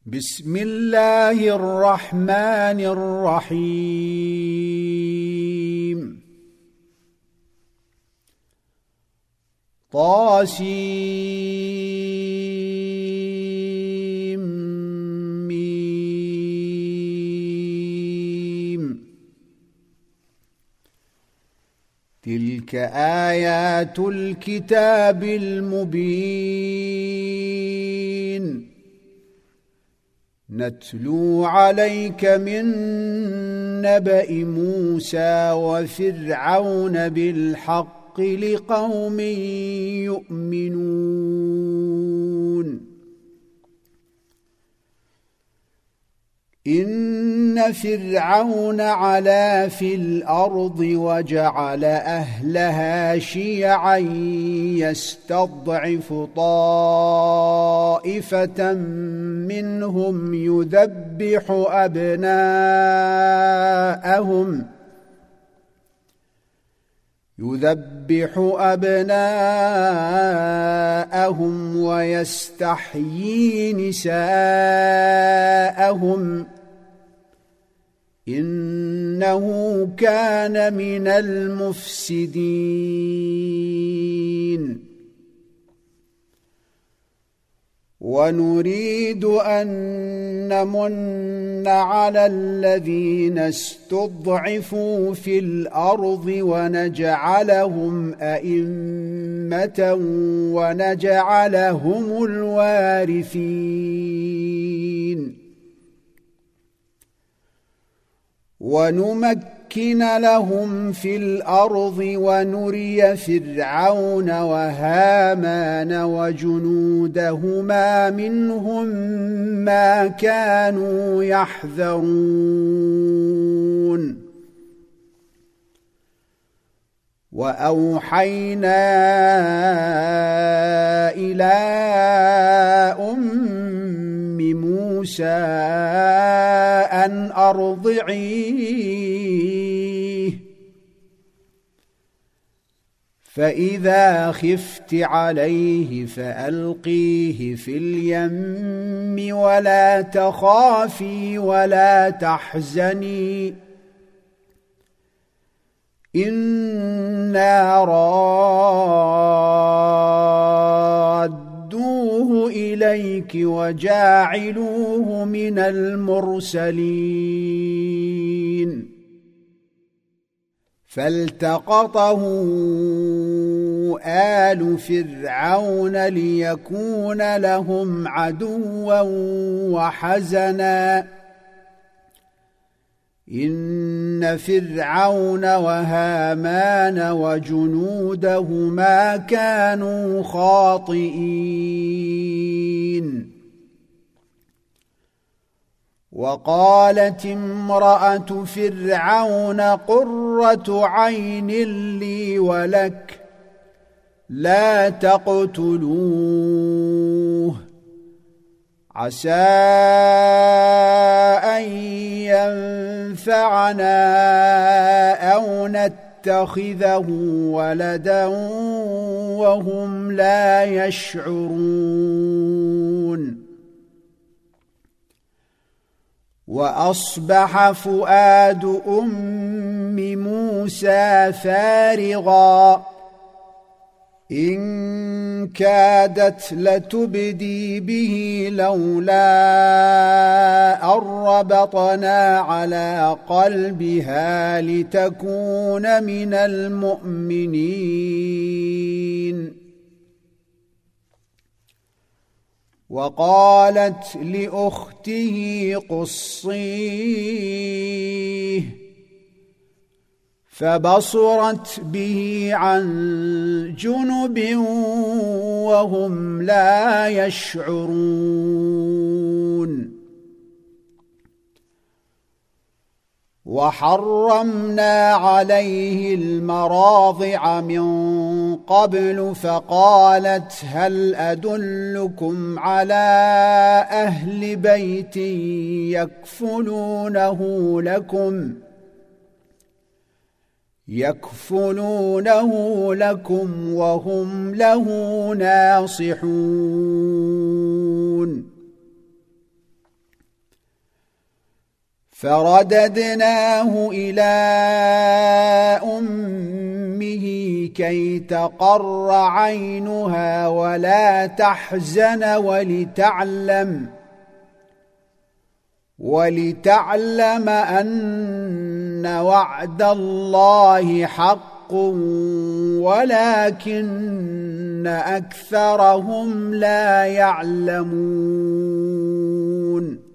بسم الله الرحمن الرحيم طاسيم تلك آيات الكتاب المبين نتلو عليك من نبأ موسى وفرعون بالحق لقوم يؤمنون إن فرعون علا في الأرض وجعل أهلها شيعا يستضعف طائفة منهم يذبح أبناءهم ويستحيي نساءهم إنه كان من المفسدين ونريد أن نمن على الذين استضعفوا في الأرض ونجعلهم أئمة ونجعلهم الوارثين ونمكن لهم في الأرض ونري فرعون وهامان وجنودهما منهم ما كانوا يحذرون وأوحينا إلى موسى أن أرضعيه فإذا خفت عليه فألقيه في اليم ولا تخافي ولا تحزني إنا رادوه إليك وجاعلوه من المرسلين فالتقطه آل فرعون ليكون لهم عدوا وحزنا إن فرعون وهامان وجنودهما كانوا خاطئين وقالت امرأة فرعون قرة عين لي ولك لا تقتلوه عسى أن ينفعنا أو نتخذه ولدا وهم لا يشعرون وأصبح فؤاد أم موسى فارغا إن كادت لتبدي به لولا أن ربطنا على قلبها لتكون من المؤمنين وقالت لأخته قصيه فبصرت به عن جنب وهم لا يشعرون وحرمنا عليه المراضع من قبل فقالت هل أدلكم على أهل بيت يكفلونه لكم وهم له ناصحون فرددناه إلى أمه كي تقر عينها ولا تحزن ولتعلم أن وعد الله حق ولكن أكثرهم لا يعلمون.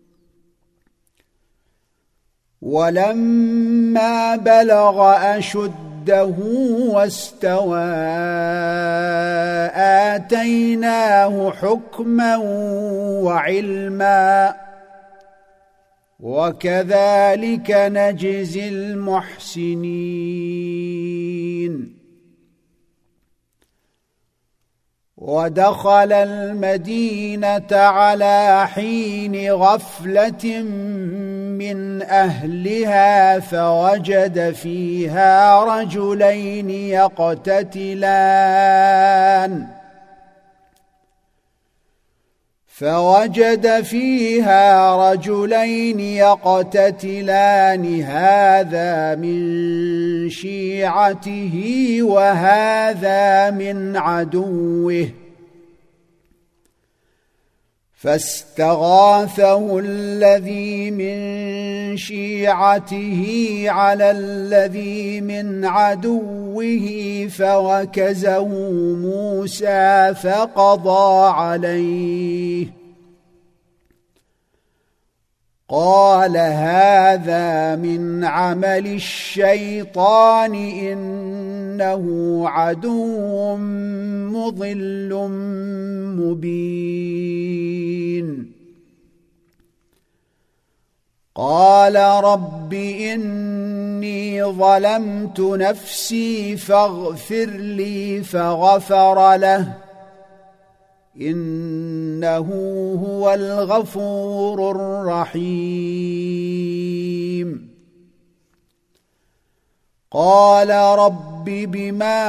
ولما بلغ أشده واستوى آتيناه حكما وعلما وكذلك نجزي المحسنين. ودخل المدينة على حين غفلة من أهلها فوجد فيها رجلين يقتتلان هذا من شيعته وهذا من عدوه فاستغاثه الذي من شيعته على الذي من عدوه فوكزه موسى فقضى عليه قال هذا من عمل الشيطان إنه عدو مضل مبين. قال رب إني ظلمت نفسي فاغفر لي فغفر له إنه هو الغفور الرحيم. قال رب بما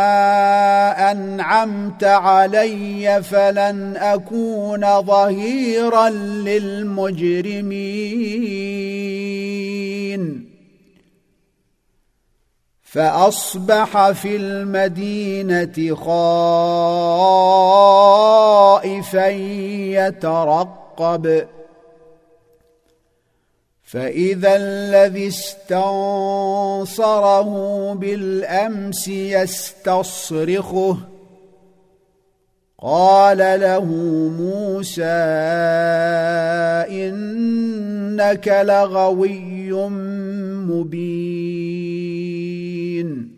أنعمت علي فلن أكون ظهيرا للمجرمين. فأصبح في المدينة خائفا يترقب فإذا الذي استنصره بالأمس يستصرخه قال له موسى إنك لغوي مبين.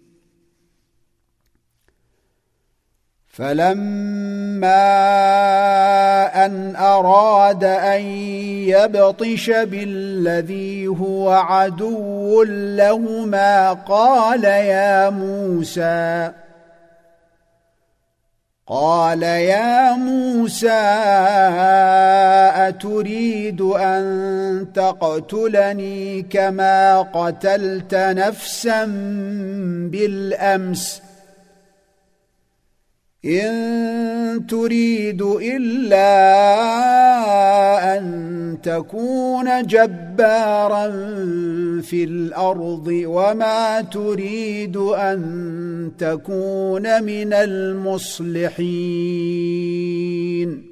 فلما أن أراد أن يبطش بالذي هو عدو لهما قال يا موسى أتريد أن تقتلني كما قتلت نفسا بالأمس إن تريد إلا أن تكون جبارا في الأرض وما تريد أن تكون من المصلحين.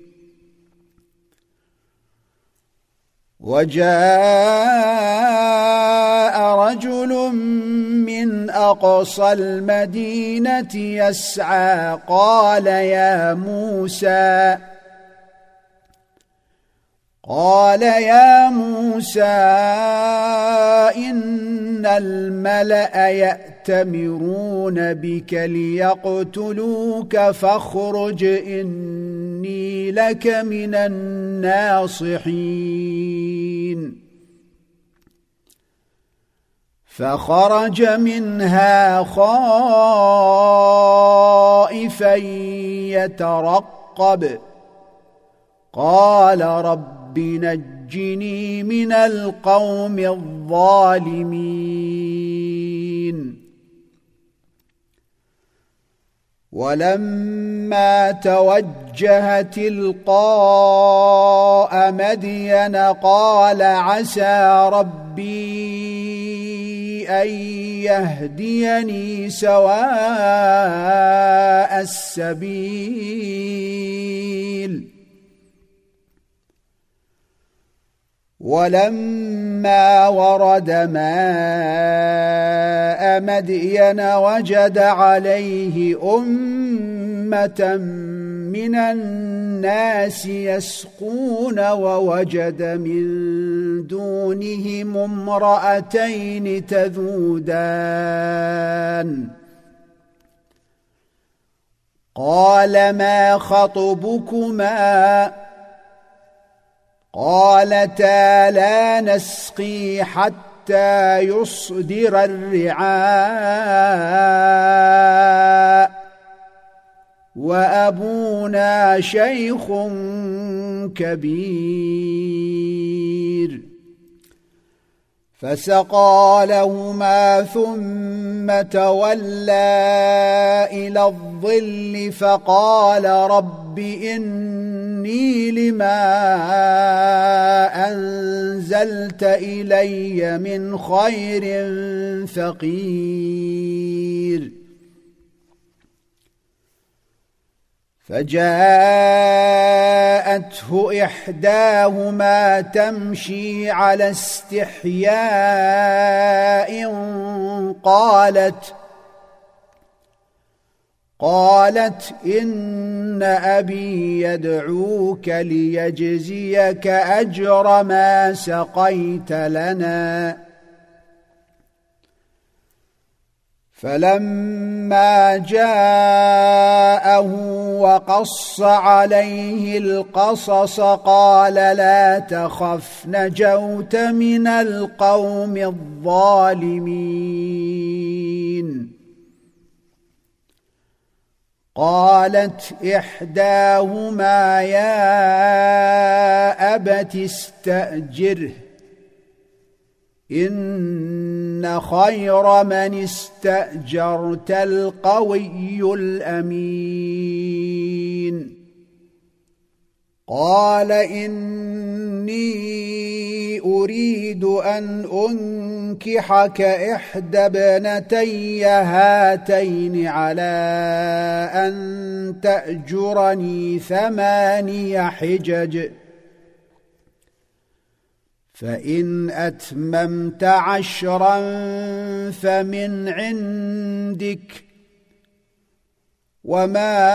وجاء رجل من أقصى المدينة يسعى قال يا موسى إن الملأ يأتمرون بك ليقتلوك فاخرج إني لك من الناصحين. فخرج منها خائفا يترقب قال رب نجني من القوم الظالمين. ولما توجه تلقاء مدين قال عسى ربي أن يهديني سواء السبيل ولما ورد ماء مدين وجد عليه أمة من الناس يسقون ووجد من دونهم امرأتين تذودان قال ما خطبكما قالتا لا نسقي حتى يصدر الرعاء وأبونا شيخ كبير فسقى لهما ثم تولى إلى الظل فقال رب إني لما أنزلت إلي من خير فقير فجاءته إحداهما تمشي على استحياء قالت إن أبي يدعوك ليجزيك أجر ما سقيت لنا فلما جاءه وقص عليه القصص قال لا تخف نجوت من القوم الظالمين قالت إحداهما يا أبت استأجره إن خير من استأجرت القوي الأمين قال إني أريد أن أنكحك إحدى ابنتي هاتين على أن تأجرني 8 حجج فإن أتممت 10 فمن عندك وما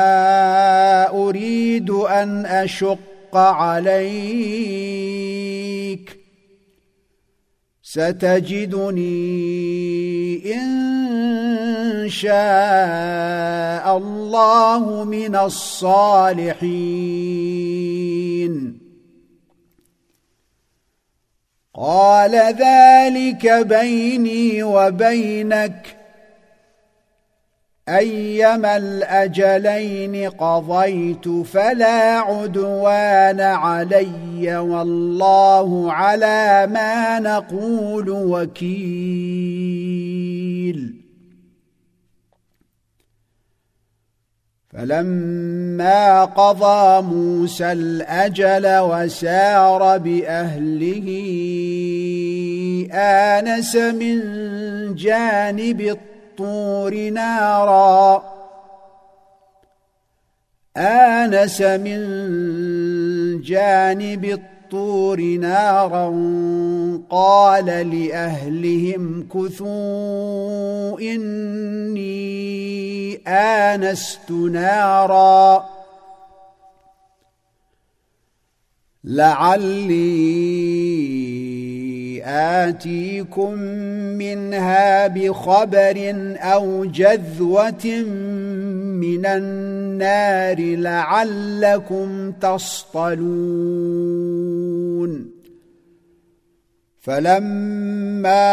أريد أن أشق عليك ستجدني إن شاء الله من الصالحين قال ذلك بيني وبينك أيما الأجلين قضيت فلا عدوان علي والله على ما نقول وكيل فلما قضى موسى الأجل وسار بأهله آنس من جانب الطور نارا قال لأهلهم كثوا إني آنست نارا لعلي آتيكم منها بخبر أو جذوة من النار لعلكم تصطلون فلما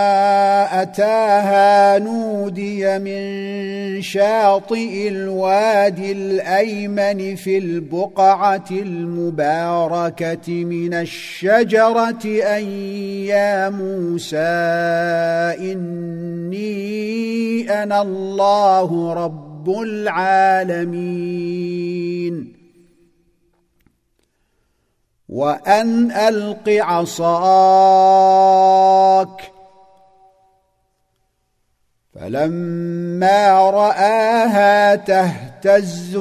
أتاها نودي من شاطئ الوادي الأيمن في البقعة المباركة من الشجرة أن يا موسى إني أنا الله رب رب العالمين وأن ألق عصاك فلما رآها تهتز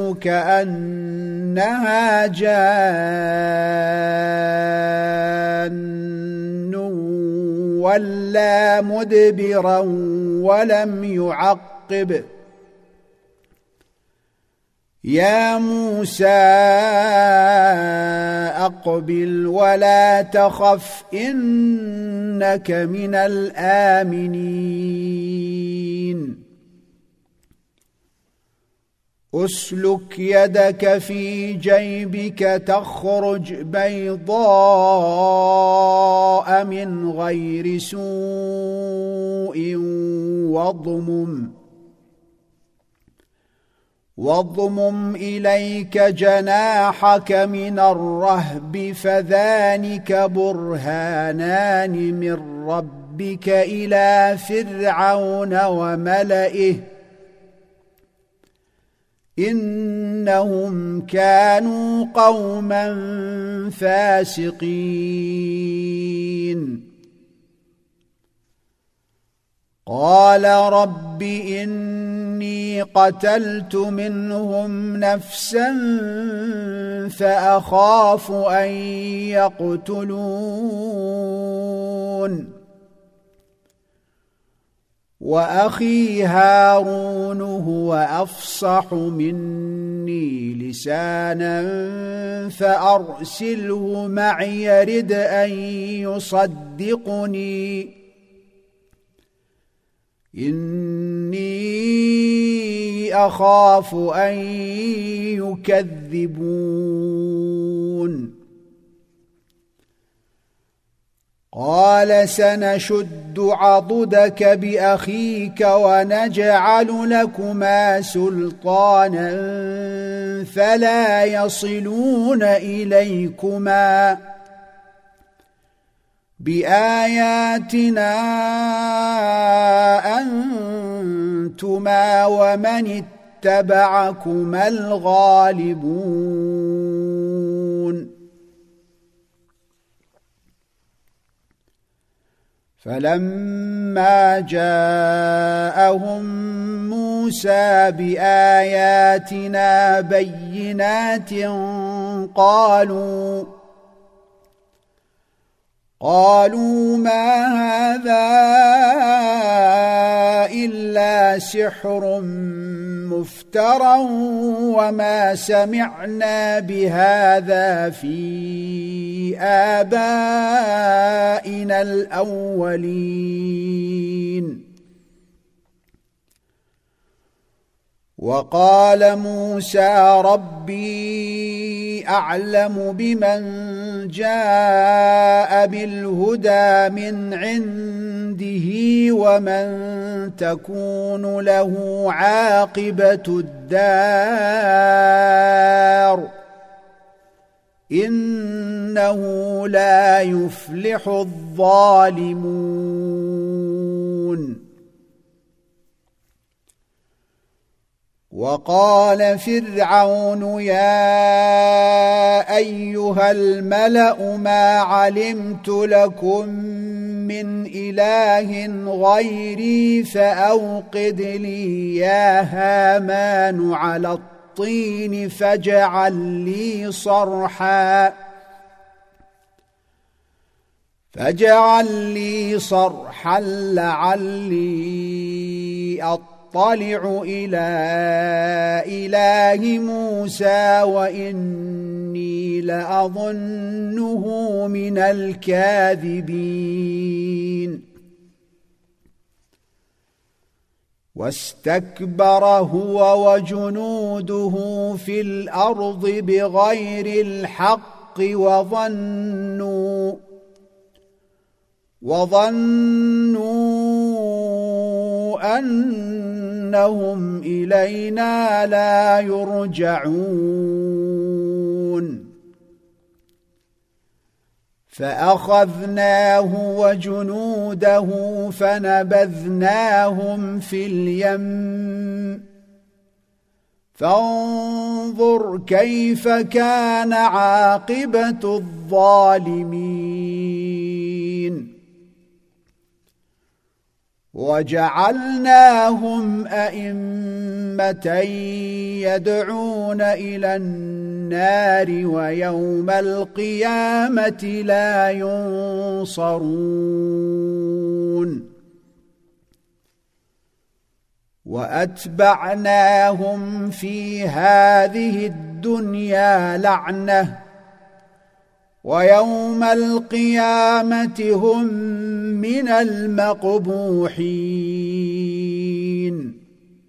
كأنها جان ولا مدبرا ولم يعقب يا موسى أقبل ولا تخف إنك من الآمنين أسلك يدك في جيبك تخرج بيضاء من غير سوء واضمم إليك جناحك من الرهب فذلك برهانان من ربك إلى فرعون وملئه إنهم كانوا قوما فاسقين قال رب إني قتلت منهم نفسا فأخاف أن يقتلون وأخي هارون هو أفصح مني لسانا فأرسله معي يرد أن يصدقني إني أخاف أن يكذبون قال سنشد عضدك بأخيك ونجعل لكما سلطانا فلا يصلون إليكما بآياتنا أنتما ومن اتبعكما الغالبون فلما جاءهم موسى بآياتنا بينات قالوا ما هذا إلا سحر مفترى وما سمعنا بهذا في آبائنا الأولين وقال موسى ربي أعلم بمن جاء بالهدى من عنده ومن تكون له عاقبة الدار إنه لا يفلح الظالمون وقال فرعون يا أيها الملأ ما علمت لكم من إله غيري فأوقد لي يا هامان على الطين فاجعل لي صرحا لعلي أطلع إلى إله موسى وإني لأظنه من الكاذبين واستكبر هو وجنوده في الأرض بغير الحق وظنوا أنهم إلينا لا يرجعون فأخذناه وجنوده فنبذناهم في اليم فانظر كيف كان عاقبة الظالمين وجعلناهم أئمة يدعون إلى النار ويوم القيامة لا ينصرون وأتبعناهم في هذه الدنيا لعنة ويوم القيامة هم من المقبوحين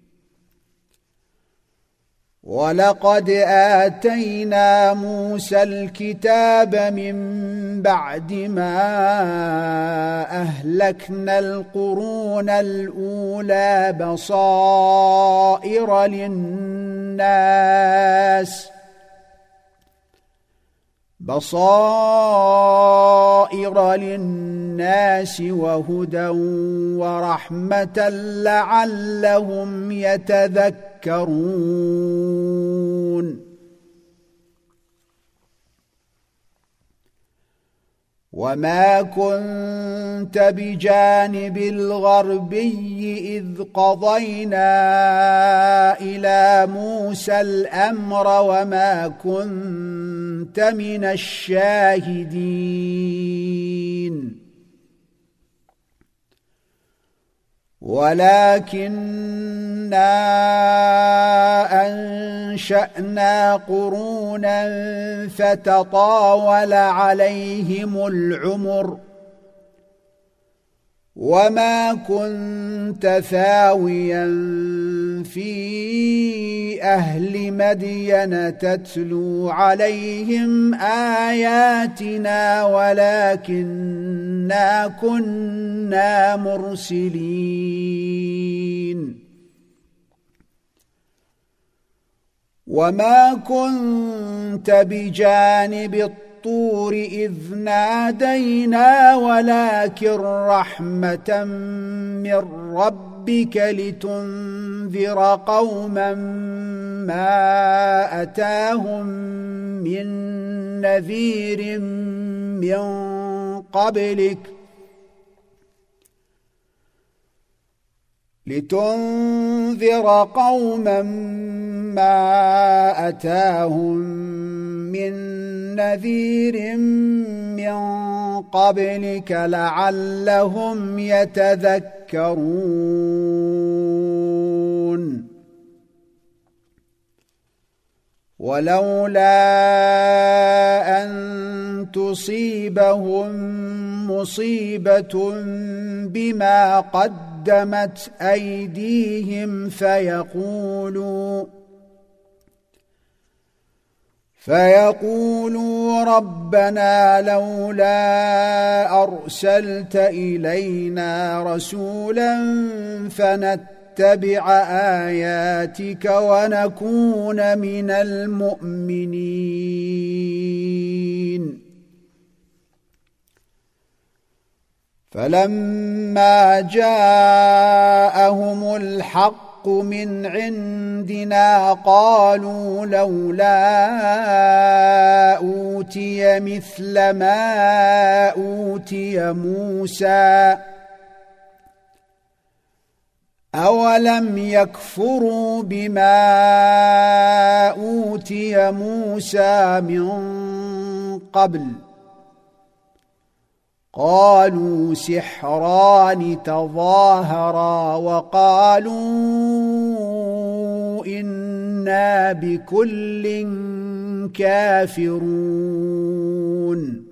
ولقد آتينا موسى الكتاب من بعد ما أهلكنا القرون الأولى بصائر للناس وهدى ورحمة لعلهم يتذكرون وما كنت بجانب الغربي إذ قضينا إلى موسى الأمر وما كنت من الشاهدين ولكننا أنشأنا قرونا فتطاول عليهم العمر وما كنت ثاويا في أهل مدين تتلو عليهم آياتنا ولكننا كنا مرسلين وما كنت بجانب الطور إذ نادينا ولكن رحمة من ربك لتنذر قوما ما أتاهم من نذير من قبلك ما أتاهم من نذير من قبلك لعلهم يتذكرون ولولا أن تصيبهم مصيبة بما قدمت أيديهم فيقولوا ربنا لولا أرسلت إلينا رسولا فنتبع آياتك ونكون من المؤمنين فلما جاءهم الحق من عندنا قالوا لولا أوتي مثل ما أوتي موسى أولم يكفروا بما أوتي موسى من قبل قالوا سحران تظاهرا وقالوا إنا بكل كافرون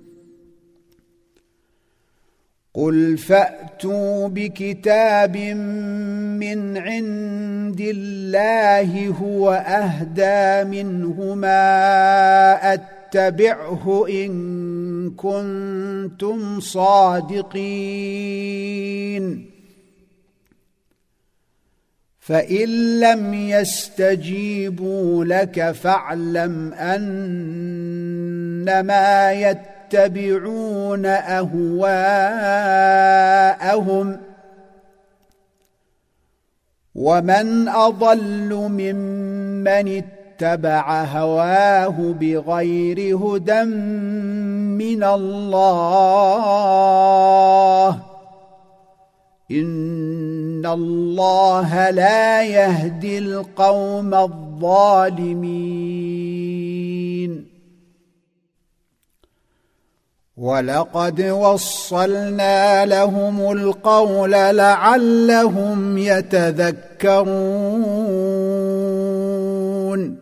قل فأتوا بكتاب من عند الله هو أهدى منهما اتبعه إن كنتم صادقين فإن لم يستجيبوا لك فاعلم أنما يتبعون أهواءهم ومن أضل ممن اتبع هواه بغير هدى من الله إن الله لا يهدي القوم الظالمين ولقد وصلنا لهم القول لعلهم يتذكرون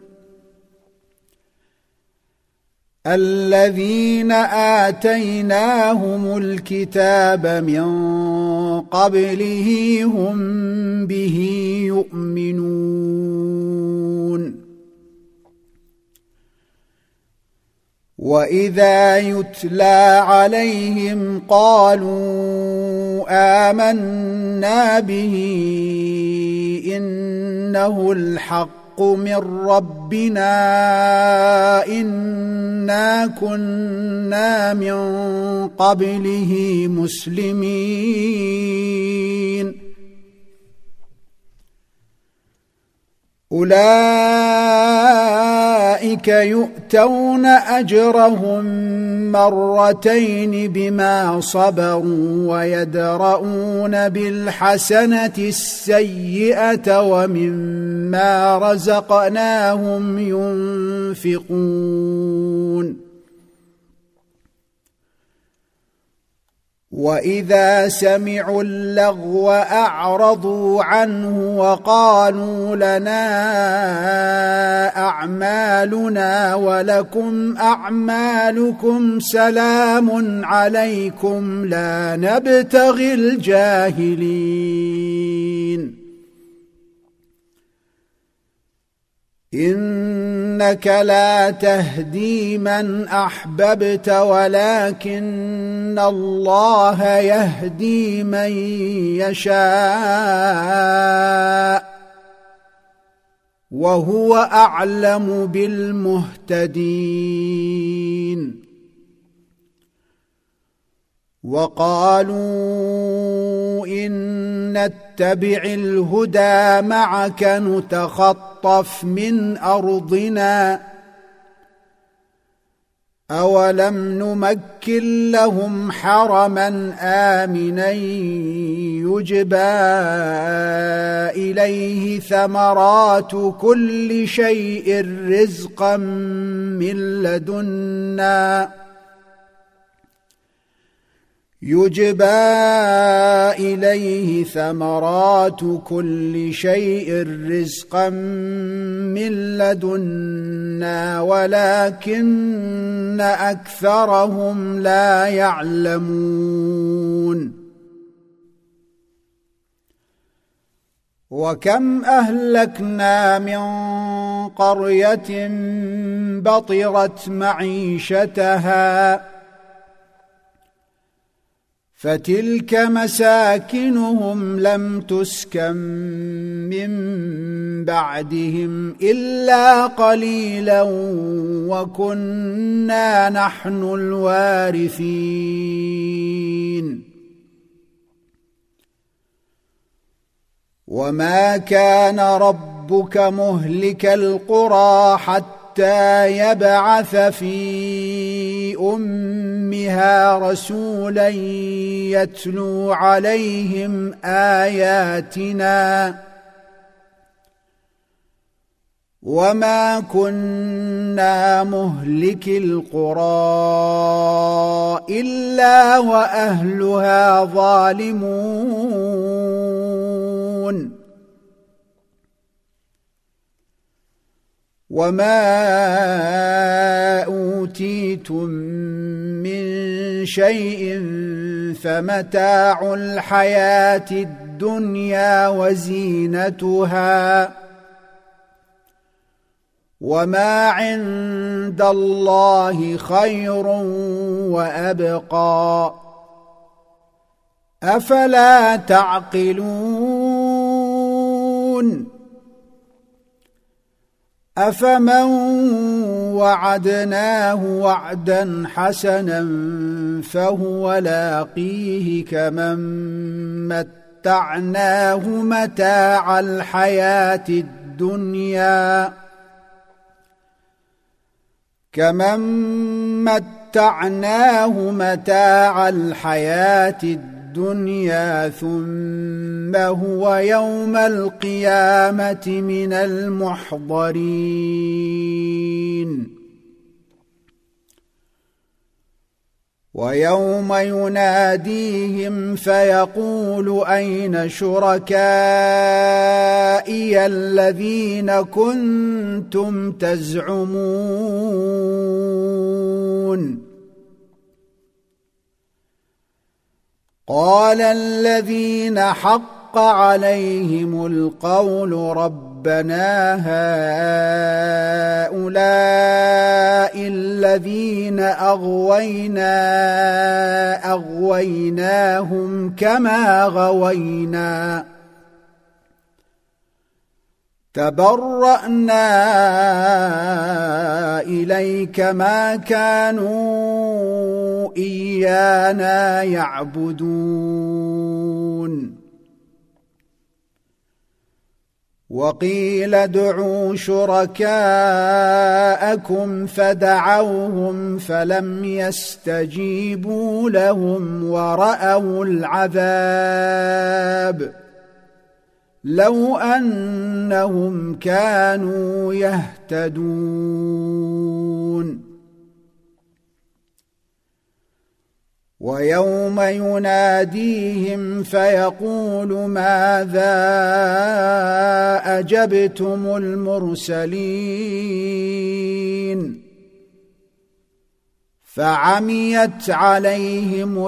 الذين آتيناهم الكتاب من قبله هم به يؤمنون وإذا يتلى عليهم قالوا آمنا به إنه الحق من ربنا إنا كنا من قبله مسلمين أولئك يؤتون أجرهم مرتين بما صبروا ويدرؤون بالحسنة السيئة ومما رزقناهم ينفقون وإذا سمعوا اللغو أعرضوا عنه وقالوا لنا أعمالنا ولكم أعمالكم سلام عليكم لا نبتغي الجاهلين إنك لا تهدي من أحببت ولكن الله يهدي من يشاء وهو أعلم بالمهتدين وقالوا إن نتبع الهدى معك نتخطف من أرضنا أولم نمكن لهم حرما آمنا يجبى إليه ثمرات كل شيء رزقا من لدنا يجبى إليه ثمرات كل شيء رزقا من لدنا ولكن أكثرهم لا يعلمون وكم أهلكنا من قرية بطرت معيشتها فتلك مساكنهم لم تسكن من بعدهم إلا قليلا وكنا نحن الوارثين وما كان ربك مهلك القرى حتى يبعث في أمها رسولا يتلو عليهم آياتنا وما كنا مهلك القرى إلا وأهلها ظالمون وما أوتيتم من شيء فمتاع الحياة الدنيا وزينتها وما عند الله خير وأبقى أفلا تعقلون أفمن وعدناه وعدا حسنا فهو لاقيه كمن متعناه متاع الحياة الدنيا ثم هو يوم القيامة من المحضرين ويوم يناديهم فيقول أين شركائي الذين كنتم تزعمون قال الذين حق عليهم القول ربنا هؤلاء الذين أغويناهم كما غوينا تبرأنا إليك ما كانوا إيانا يعبدون وقيل ادعوا شركاءكم فدعوهم فلم يستجيبوا لهم ورأوا العذاب لو أنهم كانوا يهتدون ويوم يناديهم فيقول ماذا أجبتم المرسلين فعميت عليهم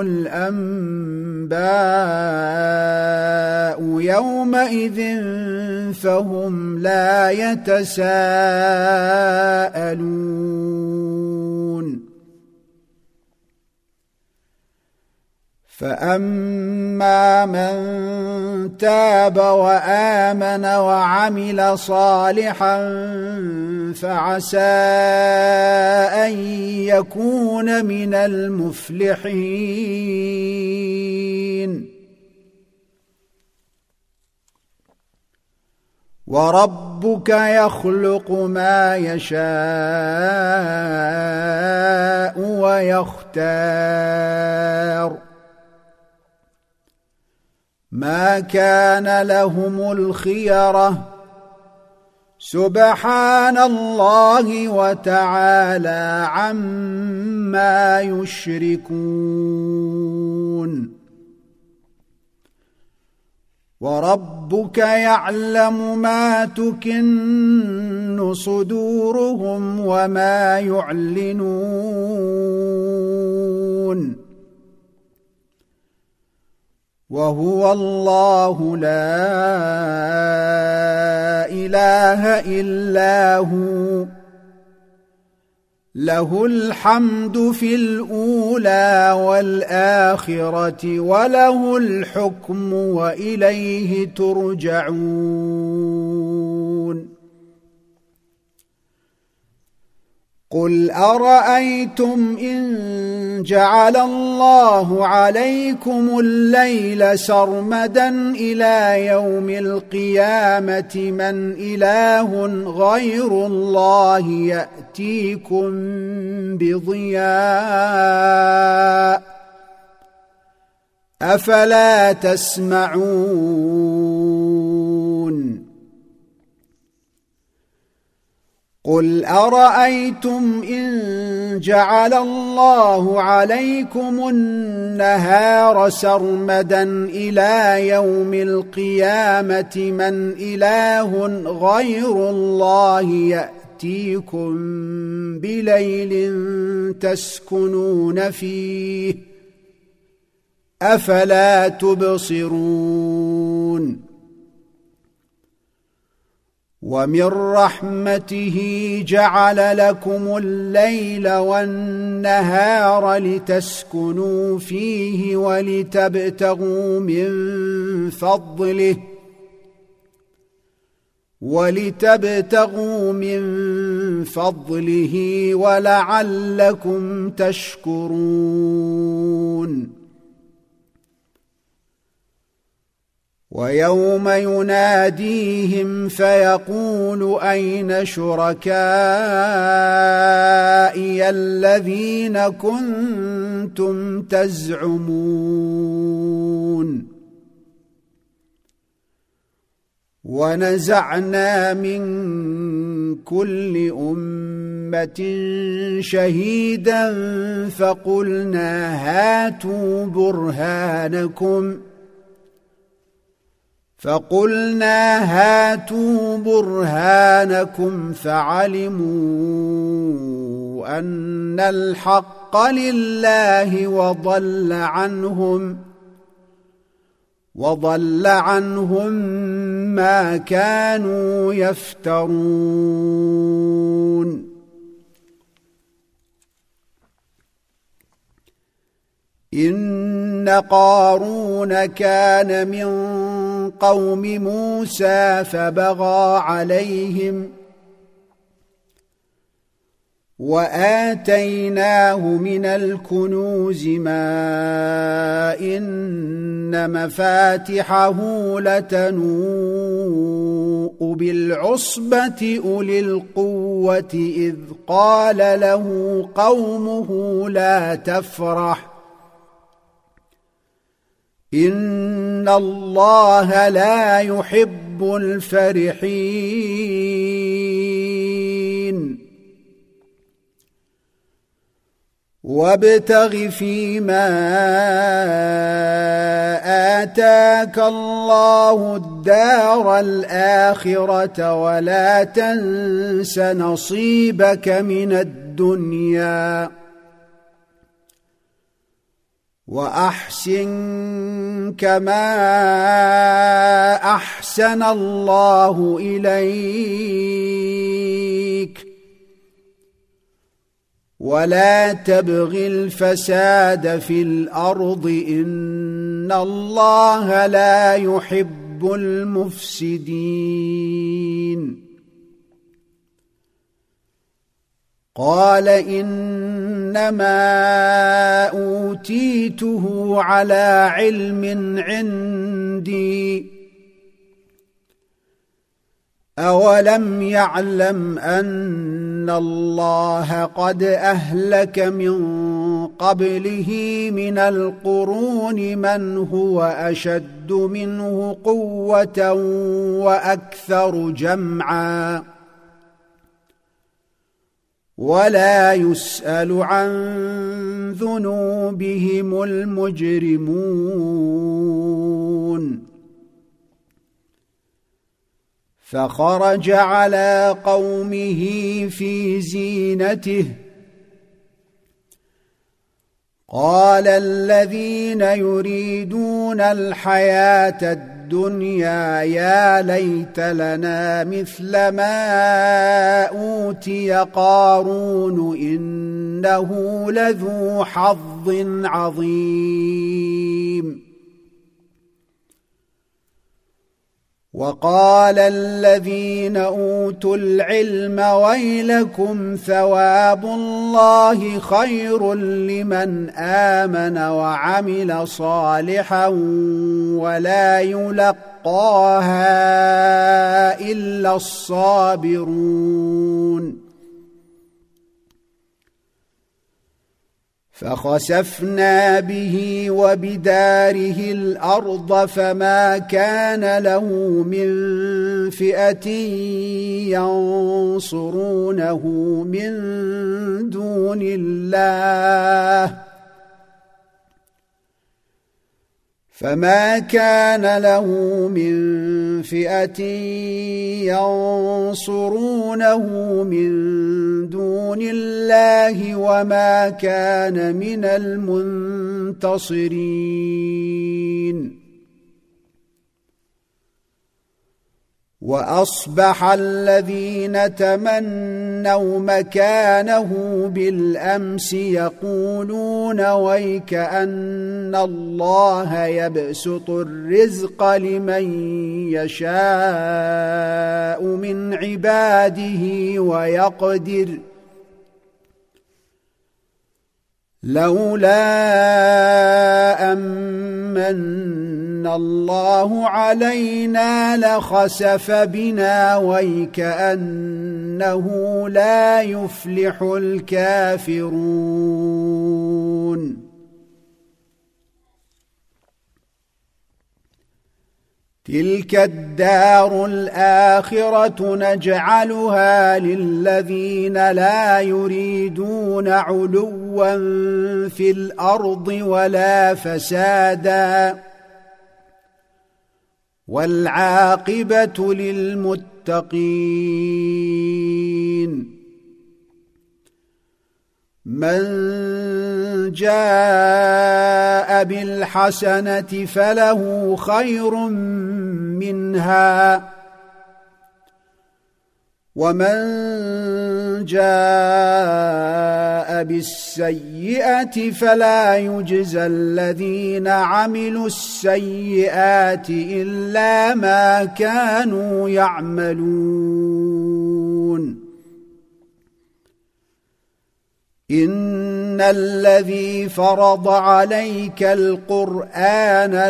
الأنباء يومئذ فهم لا يتساءلون فأما من تاب وآمن وعمل صالحا فعسى أن يكون من المفلحين وربك يخلق ما يشاء ويختار ما كان لهم الخيرة سبحان الله وتعالى عما يشركون وربك يعلم ما تكن صدورهم وما يعلنون وهو الله لا إله إلا هو له الحمد في الأولى والآخرة وله الحكم وإليه ترجعون قل أرأيتم إن جعل الله عليكم الليل سرمدا إلى يوم القيامة من إله غير الله يأتيكم بضياء أفلا تسمعون قل أرأيتم إن جعل الله عليكم النهار سرمدا إلى يوم القيامة من إله غير الله يأتيكم بليل تسكنون فيه أفلا تبصرون ومن رحمته جعل لكم الليل والنهار لتسكنوا فيه ولتبتغوا من فضله ولعلكم تشكرون ويوم يناديهم فيقول أين شركائي الذين كنتم تزعمون ونزعنا من كل أمة شهيدا فقلنا هاتوا برهانكم فعلموا أن الحق لله وضل عنهم ما كانوا يفترون إن قارون كان من قوم موسى فبغى عليهم وآتيناه من الكنوز ما إن مفاتحه لتنوء بالعصبة أولي القوة إذ قال له قومه لا تفرح إن الله لا يحب الفرحين وابتغ فيما آتاك الله الدار الآخرة ولا تنس نصيبك من الدنيا وأحسن كما أحسن الله إليك ولا تبغ الفساد في الأرض إن الله لا يحب المفسدين قال إنما أوتيته على علم عندي أولم يعلم أن الله قد أهلك من قبله من القرون من هو أشد منه قوة وأكثر جمعا ولا يسأل عن ذنوبهم المجرمون فخرج على قومه في زينته قال الذين يريدون الحياة الدنيا يا ليت لنا مثل ما أوتي قارون إنه لذو حظ عظيم وقال الذين أوتوا العلم ويلكم ثواب الله خير لمن آمن وعمل صالحا ولا يلقاها إلا الصابرون فخسفنا به وبداره الأرض فما كان له من فئة ينصرونه من دون الله فما كان له من فئة ينصرونه من دون الله وما كان من المنتصرين وأصبح الذين تمنوا مكانه بالأمس يقولون ويك أن الله يبسط الرزق لمن يشاء من عباده ويقدر لولا أمن الله علينا لخسف بنا ويكأنه لا يفلح الكافرون تلك الدار الآخرة نجعلها للذين لا يريدون علوا في الأرض ولا فسادا والعاقبة للمتقين من جاء بالحسنة فله خير منها ومن جاء بالسيئة فلا يجزى الذين عملوا السيئات إلا ما كانوا يعملون إن الذي فرض عليك القرآن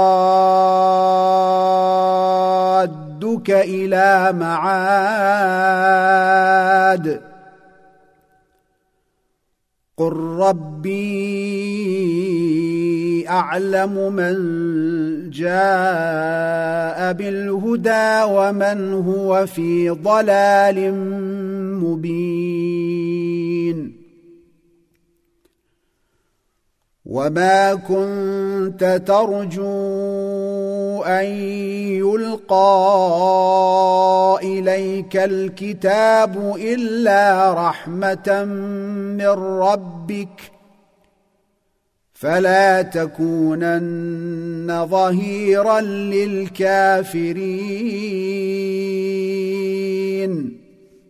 لرادك إلى معاد قل ربي أعلم من جاء بالهدى ومن هو في ضلال مبين وما كنت ترجو أن يلقى إليك الكتاب إلا رحمة من ربك فلا تكونن ظهيرا للكافرين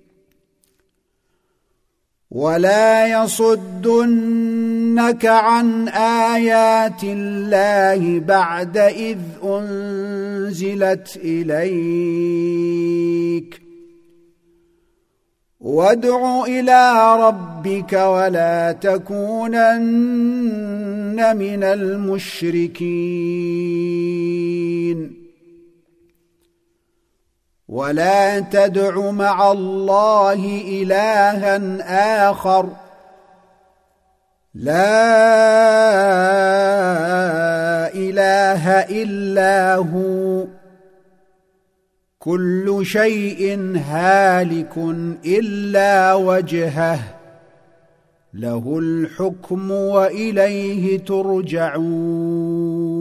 ولا يصدنك عن آيات الله بعد إذ أنزلت إليك وادع إلى ربك ولا تكونن من المشركين ولا تدع مع الله إلها آخر لا إله إلا هو كل شيء هالك إلا وجهه له الحكم وإليه ترجعون